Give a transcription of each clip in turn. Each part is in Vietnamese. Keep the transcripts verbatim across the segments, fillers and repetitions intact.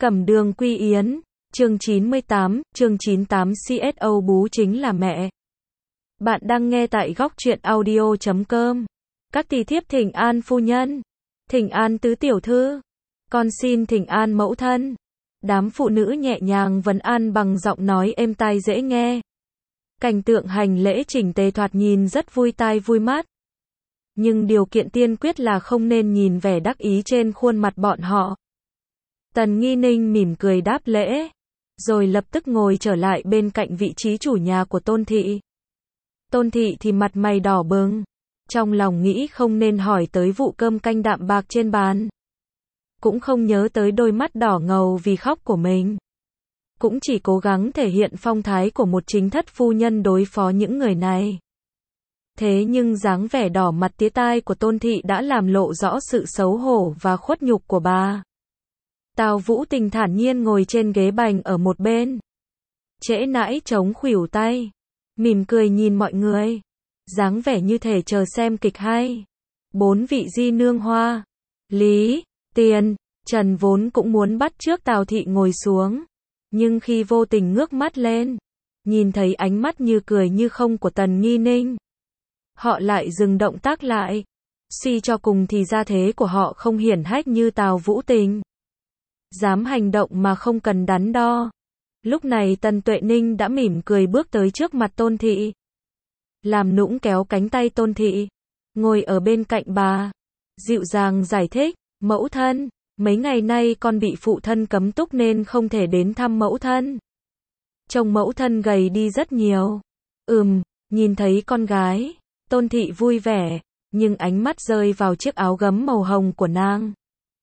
Cẩm đường quy yến, chương chín mươi tám, chương chín mươi tám xê ét o bú chính là mẹ. Bạn đang nghe tại góc truyện audio chấm com. Các tỳ thiếp thỉnh an phu nhân, thỉnh an tứ tiểu thư, con xin thỉnh an mẫu thân. Đám phụ nữ nhẹ nhàng vấn an bằng giọng nói êm tai dễ nghe. Cảnh tượng hành lễ chỉnh tề thoạt nhìn rất vui tai vui mắt. Nhưng điều kiện tiên quyết là không nên nhìn vẻ đắc ý trên khuôn mặt bọn họ. Tần Nghi Ninh mỉm cười đáp lễ, rồi lập tức ngồi trở lại bên cạnh vị trí chủ nhà của Tôn Thị. Tôn Thị thì mặt mày đỏ bừng, trong lòng nghĩ không nên hỏi tới vụ cơm canh đạm bạc trên bàn. Cũng không nhớ tới đôi mắt đỏ ngầu vì khóc của mình. Cũng chỉ cố gắng thể hiện phong thái của một chính thất phu nhân đối phó những người này. Thế nhưng dáng vẻ đỏ mặt tía tai của Tôn Thị đã làm lộ rõ sự xấu hổ và khuất nhục của bà. Tào Vũ Tình thản nhiên ngồi trên ghế bành ở một bên. Trễ nãi chống khuỷu tay, mỉm cười nhìn mọi người. Dáng vẻ như thể chờ xem kịch hay. Bốn vị di nương Hoa, Lý, Tiền, Trần vốn cũng muốn bắt trước Tào Thị ngồi xuống. Nhưng khi vô tình ngước mắt lên, nhìn thấy ánh mắt như cười như không của Tần Nghi Ninh, họ lại dừng động tác lại. Suy cho cùng thì gia thế của họ không hiển hách như Tào Vũ Tình. Dám hành động mà không cần đắn đo. Lúc này Tần Tuệ Ninh đã mỉm cười bước tới trước mặt Tôn Thị. Làm nũng kéo cánh tay Tôn Thị, ngồi ở bên cạnh bà. Dịu dàng giải thích, mẫu thân, mấy ngày nay con bị phụ thân cấm túc nên không thể đến thăm mẫu thân. Trông mẫu thân gầy đi rất nhiều. Ừm, nhìn thấy con gái, Tôn Thị vui vẻ, nhưng ánh mắt rơi vào chiếc áo gấm màu hồng của nàng.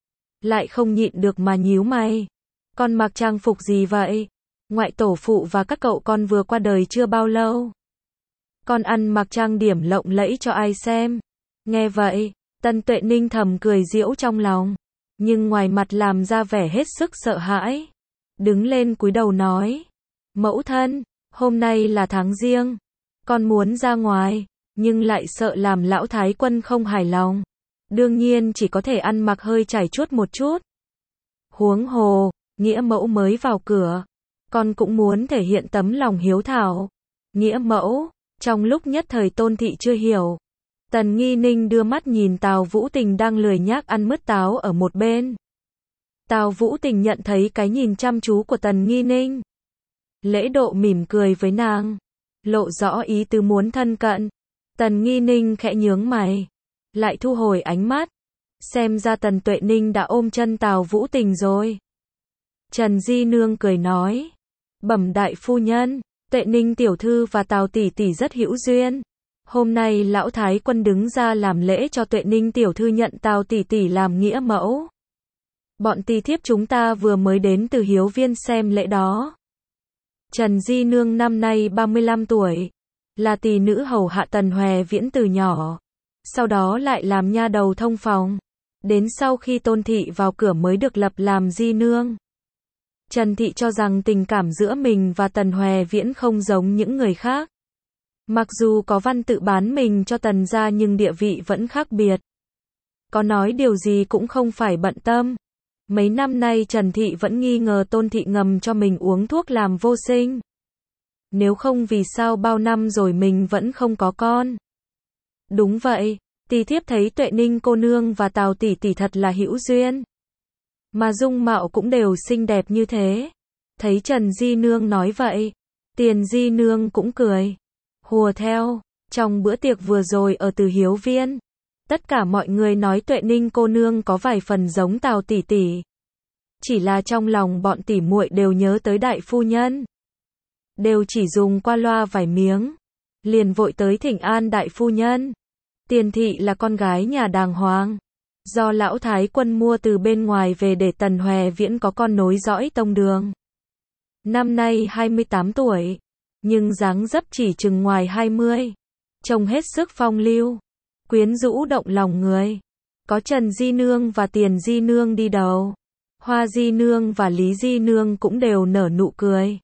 Lại không nhịn được mà nhíu mày. Con mặc trang phục gì vậy? Ngoại tổ phụ và các cậu con vừa qua đời chưa bao lâu. Con ăn mặc trang điểm lộng lẫy cho ai xem? Nghe vậy, Tần Tuệ Ninh thầm cười giễu trong lòng, nhưng ngoài mặt làm ra vẻ hết sức sợ hãi. Đứng lên cúi đầu nói, mẫu thân, hôm nay là tháng giêng, con muốn ra ngoài, nhưng lại sợ làm lão thái quân không hài lòng. Đương nhiên chỉ có thể ăn mặc hơi trải chuốt một chút. Huống hồ, nghĩa mẫu mới vào cửa, con cũng muốn thể hiện tấm lòng hiếu thảo. Nghĩa mẫu, trong lúc nhất thời Tôn Thị chưa hiểu. Tần Nghi Ninh đưa mắt nhìn Tào Vũ Tình đang lười nhác ăn mứt táo ở một bên. Tào Vũ Tình nhận thấy cái nhìn chăm chú của Tần Nghi Ninh. Lễ độ mỉm cười với nàng, lộ rõ ý tứ muốn thân cận. Tần Nghi Ninh khẽ nhướng mày, lại thu hồi ánh mắt. Xem ra Tần Tuệ Ninh đã ôm chân Tào Vũ Tình rồi. Trần Di Nương cười nói, bẩm đại phu nhân, Tuệ Ninh tiểu thư và Tào tỷ tỷ rất hữu duyên. Hôm nay lão thái quân đứng ra làm lễ cho Tuệ Ninh tiểu thư nhận Tào tỷ tỷ làm nghĩa mẫu. Bọn tỳ thiếp chúng ta vừa mới đến từ Hiếu Viên xem lễ đó. Trần Di Nương năm nay ba mươi lăm tuổi, là tỳ nữ hầu hạ Tần Hòe Viễn từ nhỏ. Sau đó lại làm nha đầu thông phòng. Đến sau khi Tôn Thị vào cửa mới được lập làm Di Nương. Trần Thị cho rằng tình cảm giữa mình và Tần Hòe Viễn không giống những người khác. Mặc dù có văn tự bán mình cho Tần gia nhưng địa vị vẫn khác biệt. Có nói điều gì cũng không phải bận tâm. Mấy năm nay Trần Thị vẫn nghi ngờ Tôn Thị ngầm cho mình uống thuốc làm vô sinh. Nếu không vì sao bao năm rồi mình vẫn không có con. Đúng vậy, tỳ thiếp thấy Tuệ Ninh cô nương và Tào tỷ tỷ thật là hữu duyên. Mà dung mạo cũng đều xinh đẹp như thế. Thấy Trần Di Nương nói vậy, Tiền Di Nương cũng cười, hùa theo. Trong bữa tiệc vừa rồi ở Từ Hiếu Viên, tất cả mọi người nói Tuệ Ninh cô nương có vài phần giống Tào tỷ tỷ. Chỉ là trong lòng bọn tỷ muội đều nhớ tới đại phu nhân. Đều chỉ dùng qua loa vài miếng, liền vội tới thỉnh an đại phu nhân. Tiền Thị là con gái nhà đàng hoàng, do lão thái quân mua từ bên ngoài về để Tần Hòe Viễn có con nối dõi tông đường. Năm nay hai mươi tám tuổi, nhưng dáng dấp chỉ chừng ngoài hai mươi, trông hết sức phong lưu, quyến rũ động lòng người. Có Trần Di Nương và Tiền Di Nương đi đầu, Hoa Di Nương và Lý Di Nương cũng đều nở nụ cười.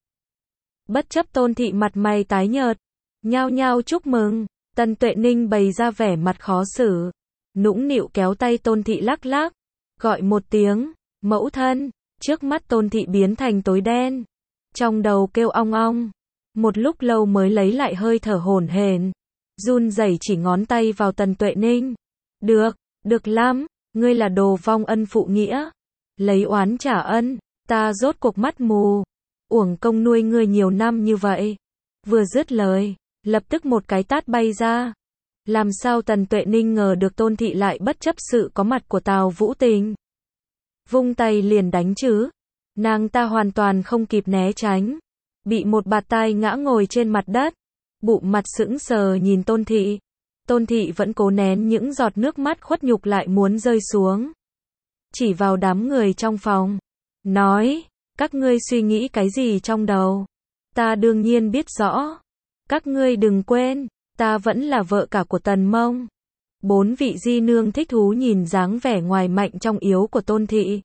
Bất chấp Tôn Thị mặt mày tái nhợt, nhao nhao chúc mừng. Tần Tuệ Ninh bày ra vẻ mặt khó xử, nũng nịu kéo tay Tôn Thị lắc lắc, gọi một tiếng, mẫu thân, Trước mắt Tôn Thị biến thành tối đen. Trong đầu kêu ong ong. Một lúc lâu mới lấy lại hơi thở hổn hển, run rẩy chỉ ngón tay vào Tần Tuệ Ninh. Được, được lắm, ngươi là đồ vong ân phụ nghĩa. Lấy oán trả ân, ta rốt cuộc mắt mù. Uổng công nuôi ngươi nhiều năm như vậy. Vừa dứt lời, lập tức một cái tát bay ra. Làm sao Tần Tuệ Ninh ngờ được Tôn Thị lại bất chấp sự có mặt của Tào Vũ Tình. Vung tay liền đánh chứ. Nàng ta hoàn toàn không kịp né tránh. Bị một bạt tai ngã ngồi trên mặt đất. Bụng mặt sững sờ nhìn Tôn Thị. Tôn Thị vẫn cố nén những giọt nước mắt khuất nhục lại muốn rơi xuống. Chỉ vào đám người trong phòng. Nói, các ngươi suy nghĩ cái gì trong đầu? Ta đương nhiên biết rõ. Các ngươi đừng quên, ta vẫn là vợ cả của Tần Mông. Bốn vị di nương thích thú nhìn dáng vẻ ngoài mạnh trong yếu của Tôn Thị.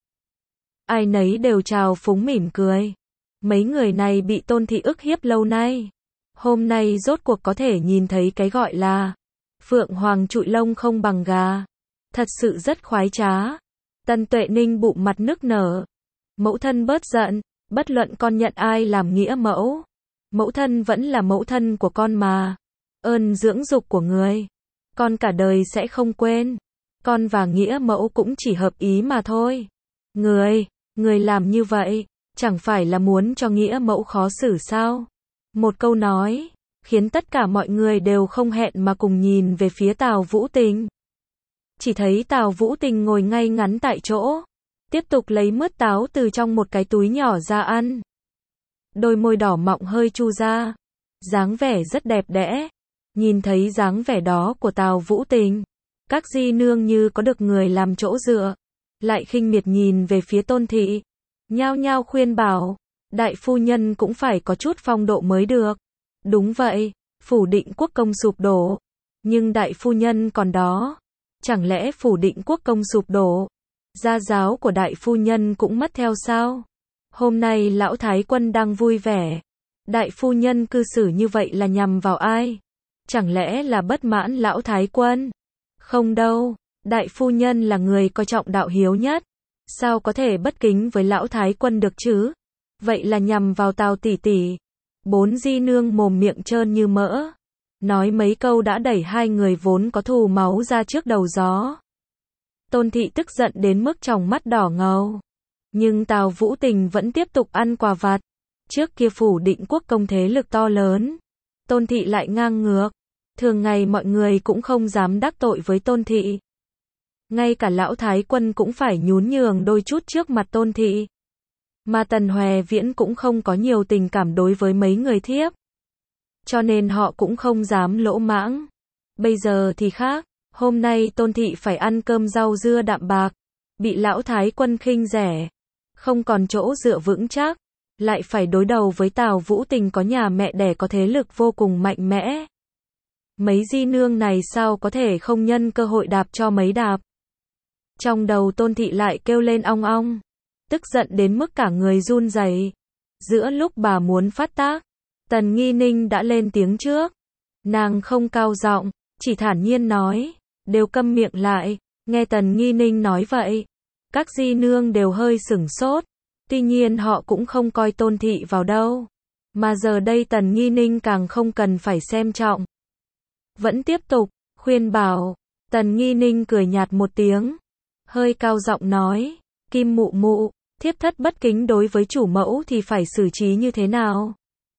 Ai nấy đều trào phúng mỉm cười. Mấy người này bị Tôn Thị ức hiếp lâu nay. Hôm nay rốt cuộc có thể nhìn thấy cái gọi là Phượng Hoàng trụi lông không bằng gà. Thật sự rất khoái trá. Tần Tuệ Ninh bụng mặt nức nở. Mẫu thân bớt giận, bất luận con nhận ai làm nghĩa mẫu. Mẫu thân vẫn là mẫu thân của con mà. Ơn dưỡng dục của người, con cả đời sẽ không quên. Con và nghĩa mẫu cũng chỉ hợp ý mà thôi. Người, người làm như vậy, chẳng phải là muốn cho nghĩa mẫu khó xử sao? Một câu nói, khiến tất cả mọi người đều không hẹn mà cùng nhìn về phía Tào Vũ Tình. Chỉ thấy Tào Vũ Tình ngồi ngay ngắn tại chỗ, tiếp tục lấy mứt táo từ trong một cái túi nhỏ ra ăn. Đôi môi đỏ mọng hơi chu ra, dáng vẻ rất đẹp đẽ. Nhìn thấy dáng vẻ đó của Tào Vũ Tình, các di nương như có được người làm chỗ dựa, lại khinh miệt nhìn về phía Tôn Thị, nhao nhao khuyên bảo, đại phu nhân cũng phải có chút phong độ mới được. Đúng vậy, phủ Định Quốc công sụp đổ, nhưng đại phu nhân còn đó, chẳng lẽ phủ Định Quốc công sụp đổ, gia giáo của đại phu nhân cũng mất theo sao? Hôm nay lão thái quân đang vui vẻ, đại phu nhân cư xử như vậy là nhằm vào ai? Chẳng lẽ là bất mãn lão thái quân? Không đâu, đại phu nhân là người coi trọng đạo hiếu nhất, sao có thể bất kính với lão thái quân được chứ? Vậy là nhằm vào Tào tỷ tỷ. Bốn di nương mồm miệng trơn như mỡ, nói mấy câu đã đẩy hai người vốn có thù máu ra trước đầu gió. Tôn Thị tức giận đến mức tròng mắt đỏ ngầu, nhưng Tào Vũ Tình vẫn tiếp tục ăn quà vặt. Trước kia phủ Định Quốc công thế lực to lớn, Tôn Thị lại ngang ngược, thường ngày mọi người cũng không dám đắc tội với Tôn Thị. Ngay cả lão thái quân cũng phải nhún nhường đôi chút trước mặt Tôn Thị. Mà Tần Hoè Viễn cũng không có nhiều tình cảm đối với mấy người thiếp, cho nên họ cũng không dám lỗ mãng. Bây giờ thì khác, hôm nay Tôn Thị phải ăn cơm rau dưa đạm bạc, bị lão thái quân khinh rẻ, không còn chỗ dựa vững chắc, lại phải đối đầu với Tào Vũ Tình có nhà mẹ đẻ có thế lực vô cùng mạnh mẽ. Mấy di nương này sao có thể không nhân cơ hội đạp cho mấy đạp. Trong đầu Tôn Thị lại kêu lên ong ong, tức giận đến mức cả người run rẩy. Giữa lúc bà muốn phát tác, Tần Nghi Ninh đã lên tiếng trước. Nàng không cao giọng, chỉ thản nhiên nói, đều câm miệng lại. Nghe Tần Nghi Ninh nói vậy, các di nương đều hơi sửng sốt. Tuy nhiên họ cũng không coi Tôn Thị vào đâu, mà giờ đây Tần Nghi Ninh càng không cần phải xem trọng. Vẫn tiếp tục khuyên bảo. Tần Nghi Ninh cười nhạt một tiếng, hơi cao giọng nói, Kim mụ mụ, thiếp thất bất kính đối với chủ mẫu thì phải xử trí như thế nào?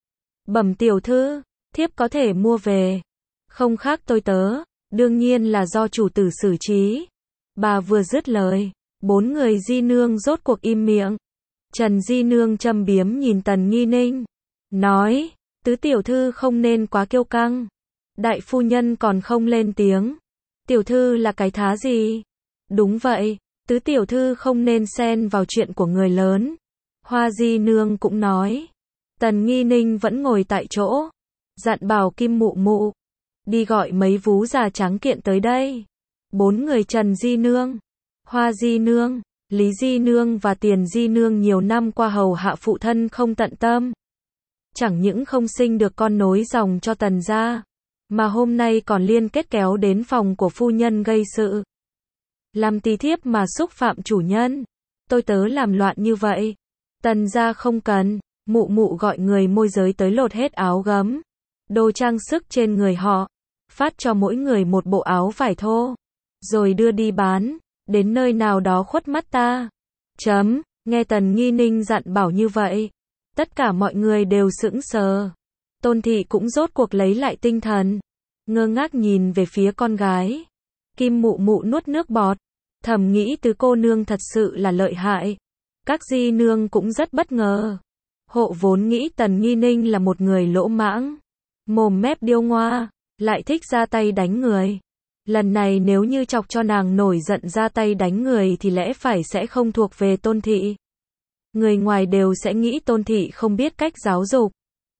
Bẩm tiểu thư, thiếp có thể mua về, không khác tôi tớ, đương nhiên là do chủ tử xử trí. Bà vừa dứt lời, bốn người di nương rốt cuộc im miệng. Trần di nương châm biếm nhìn Tần Nghi Ninh, nói, tứ tiểu thư không nên quá kiêu căng. Đại phu nhân còn không lên tiếng, tiểu thư là cái thá gì? Đúng vậy, tứ tiểu thư không nên xen vào chuyện của người lớn. Hoa di nương cũng nói. Tần Nghi Ninh vẫn ngồi tại chỗ, dặn bảo Kim mụ mụ, đi gọi mấy vú già trắng kiện tới đây. Bốn người Trần di nương, Hoa di nương, Lý di nương và Tiền di nương nhiều năm qua hầu hạ phụ thân không tận tâm, chẳng những không sinh được con nối dòng cho Tần gia, mà hôm nay còn liên kết kéo đến phòng của phu nhân gây sự, làm tỳ thiếp mà xúc phạm chủ nhân. tôi tớ làm loạn như vậy. Tần gia không cần, mụ mụ gọi người môi giới tới lột hết áo gấm, đồ trang sức trên người họ, phát cho mỗi người một bộ áo vải thô, rồi đưa đi bán, đến nơi nào đó khuất mắt ta. Chấm, nghe Tần Nghi Ninh dặn bảo như vậy, tất cả mọi người đều sững sờ. Tôn Thị cũng rốt cuộc lấy lại tinh thần, ngơ ngác nhìn về phía con gái. Kim mụ mụ nuốt nước bọt, thầm nghĩ Tứ cô nương thật sự là lợi hại. Các di nương cũng rất bất ngờ. Hộ vốn nghĩ Tần Nghi Ninh là một người lỗ mãng, mồm mép điêu ngoa, lại thích ra tay đánh người. Lần này nếu như chọc cho nàng nổi giận ra tay đánh người thì lẽ phải sẽ không thuộc về Tôn Thị. Người ngoài đều sẽ nghĩ Tôn Thị không biết cách giáo dục,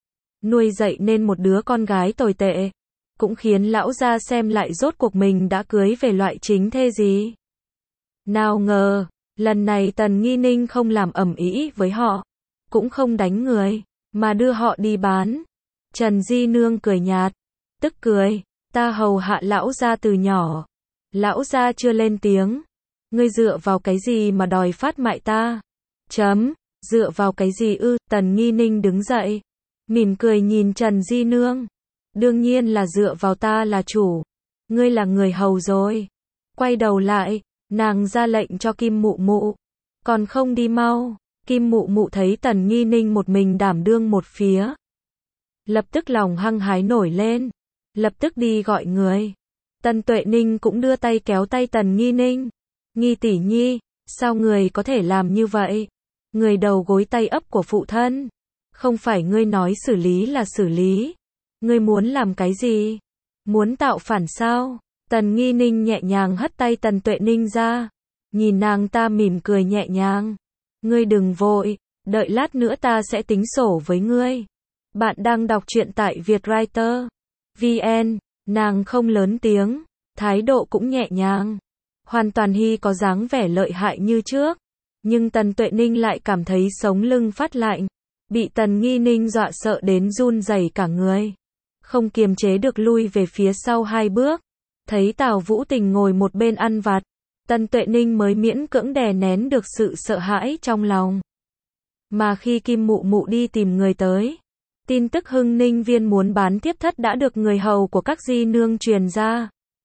nuôi dạy nên một đứa con gái tồi tệ, cũng khiến lão gia xem lại rốt cuộc mình đã cưới về loại chính thê gì. Nào ngờ, lần này Tần Nghi Ninh không làm ầm ĩ với họ, cũng không đánh người, mà đưa họ đi bán. Trần Di Nương cười nhạt, tức cười, ta hầu hạ lão gia từ nhỏ, lão gia chưa lên tiếng, ngươi dựa vào cái gì mà đòi phát mại ta? Chấm, dựa vào cái gì ư? Tần Nghi Ninh đứng dậy, mỉm cười nhìn Trần Di Nương, đương nhiên là dựa vào ta là chủ, ngươi là người hầu rồi. Quay đầu lại, nàng ra lệnh cho Kim mụ mụ, còn không đi mau. Kim mụ mụ thấy Tần Nghi Ninh một mình đảm đương một phía, lập tức lòng hăng hái nổi lên, lập tức đi gọi người. Tần Tuệ Ninh cũng đưa tay kéo tay Tần Nghi Ninh. Nghi tỷ nhi, sao người có thể làm như vậy? Người đầu gối tay ấp của phụ thân, không phải ngươi nói xử lý là xử lý. Ngươi muốn làm cái gì? Muốn tạo phản sao? Tần Nghi Ninh nhẹ nhàng hất tay Tần Tuệ Ninh ra, nhìn nàng ta mỉm cười nhẹ nhàng. Ngươi đừng vội, đợi lát nữa ta sẽ tính sổ với ngươi. Bạn đang đọc truyện tại Vietwriter chấm vn, nàng không lớn tiếng, thái độ cũng nhẹ nhàng. Hoàn toàn hy có dáng vẻ lợi hại như trước, nhưng Tần Tuệ Ninh lại cảm thấy sống lưng phát lạnh, bị Tần Nghi Ninh dọa sợ đến run rẩy cả người, không kiềm chế được lui về phía sau hai bước. Thấy Tào Vũ Tình ngồi một bên ăn vặt, Tần Tuệ Ninh mới miễn cưỡng đè nén được sự sợ hãi trong lòng. Mà khi Kim mụ mụ đi tìm người tới, tin tức Hưng Ninh Viên muốn bán thiếp thất đã được người hầu của các di nương truyền ra,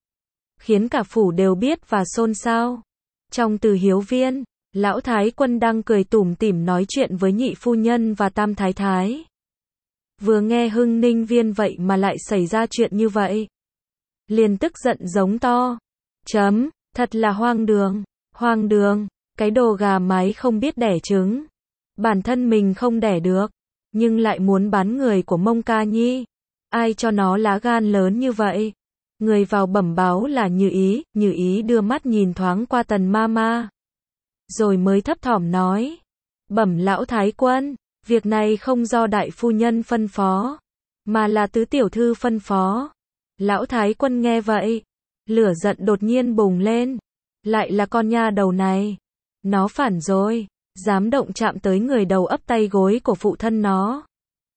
khiến cả phủ đều biết và xôn xao. Trong Từ Hiếu Viên, lão thái quân đang cười tủm tỉm nói chuyện với nhị phu nhân và tam thái thái. Vừa nghe Hưng Ninh Viên vậy mà lại xảy ra chuyện như vậy, liền tức giận giống to. Chấm, thật là hoang đường, hoang đường, cái đồ gà mái không biết đẻ trứng. Bản thân mình không đẻ được, nhưng lại muốn bán người của Mông Ca Nhi. Ai cho nó lá gan lớn như vậy? Người vào bẩm báo là Như Ý, Như Ý đưa mắt nhìn thoáng qua Tần Mama, rồi mới thấp thỏm nói. Bẩm lão thái quân, việc này không do đại phu nhân phân phó, mà là tứ tiểu thư phân phó. Lão thái quân nghe vậy, lửa giận đột nhiên bùng lên. Lại là con nha đầu này, nó phản rồi, dám động chạm tới người đầu ấp tay gối của phụ thân nó.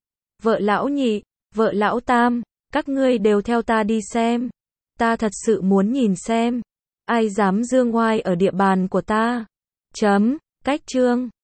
Vợ lão nhị, vợ lão tam, các ngươi đều theo ta đi xem. Ta thật sự muốn nhìn xem, ai dám dương oai ở địa bàn của ta. Chấm, cách chương.